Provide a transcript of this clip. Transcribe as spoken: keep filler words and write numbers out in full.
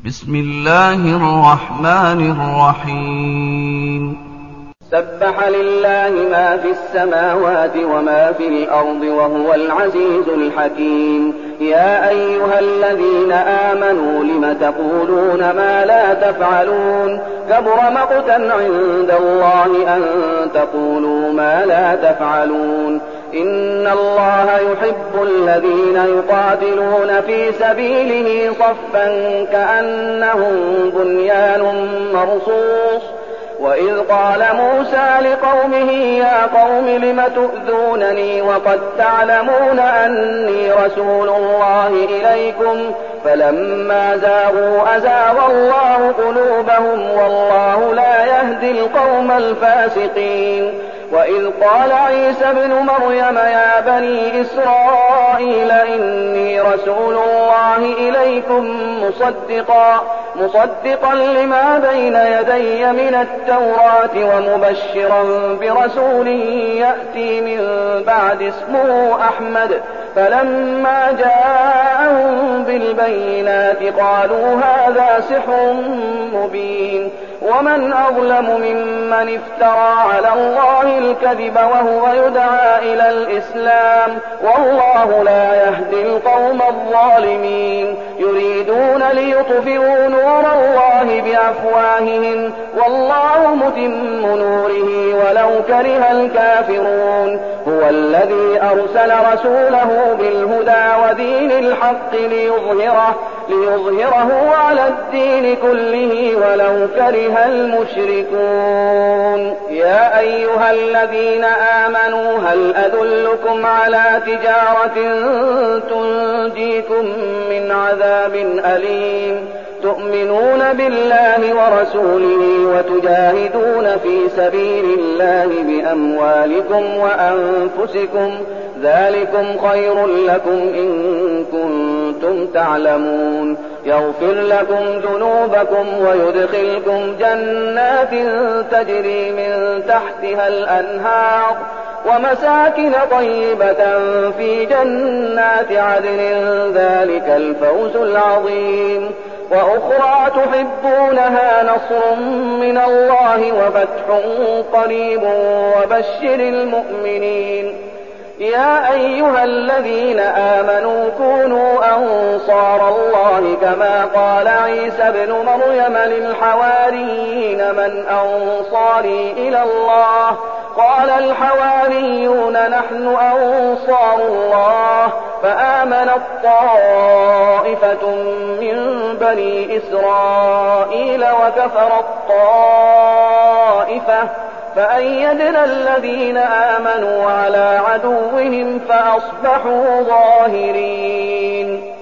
بسم الله الرحمن الرحيم سبح لله ما في السماوات وما في الأرض وهو العزيز الحكيم يا أيها الذين آمنوا لم تقولون ما لا تفعلون كبر مقتا عند الله أن تقولوا ما لا تفعلون إن الله يحب الذين يقاتلون في سبيله صفا كأنهم بنيان مرصوص وإذ قال موسى لقومه يا قوم لم تؤذونني وقد تعلمون أني رسول الله إليكم فلما زاغوا أزاغ الله قلوبهم والله لا يهدي القوم الفاسقين وإذ قال عيسى ابن مريم يا بني إسرائيل إني رسول الله إليكم مصدقا مصدقا لما بين يدي من التوراة ومبشرا برسول يأتي من بعد اسمه أحمد فلما جاءهم بالبينات قالوا هذا سحر مبين ومن أظلم ممن افترى على الله الكذب وهو يدعى إلى الإسلام والله لا يهدي القوم الظالمين يريدون ليطفئوا نور الله بأفواههم والله متم نوره ولو كره الكافرون هو الذي أرسل رسوله بالهدى ودين الحق ليظهره, ليظهره على الدين كله ولو كره المشركون يا أيها الذين آمنوا هل أدلكم على تجارة تنجيكم من عذاب أليم تؤمنون بالله ورسوله وتجاهدون في سبيل الله بأموالكم وأنفسكم ذلكم خير لكم إن كنتم تعلمون يغفر لكم ذنوبكم ويدخلكم جنات تجري من تحتها الأنهار ومساكن طيبة في جنات عدن ذلك الفوز العظيم وأخرى تحبونها نصر من الله وفتح قريب وبشر المؤمنين يا أيها الذين آمنوا كونوا أنصار الله كما قال عيسى ابن مريم للحواريين من أنصاري إلى الله قال الحواريون نحن أنصار الله فآمنت طائفة من بني إسرائيل وكفرت طائفة فأيدنا الذين آمنوا على عدوهم فأصبحوا ظاهرين.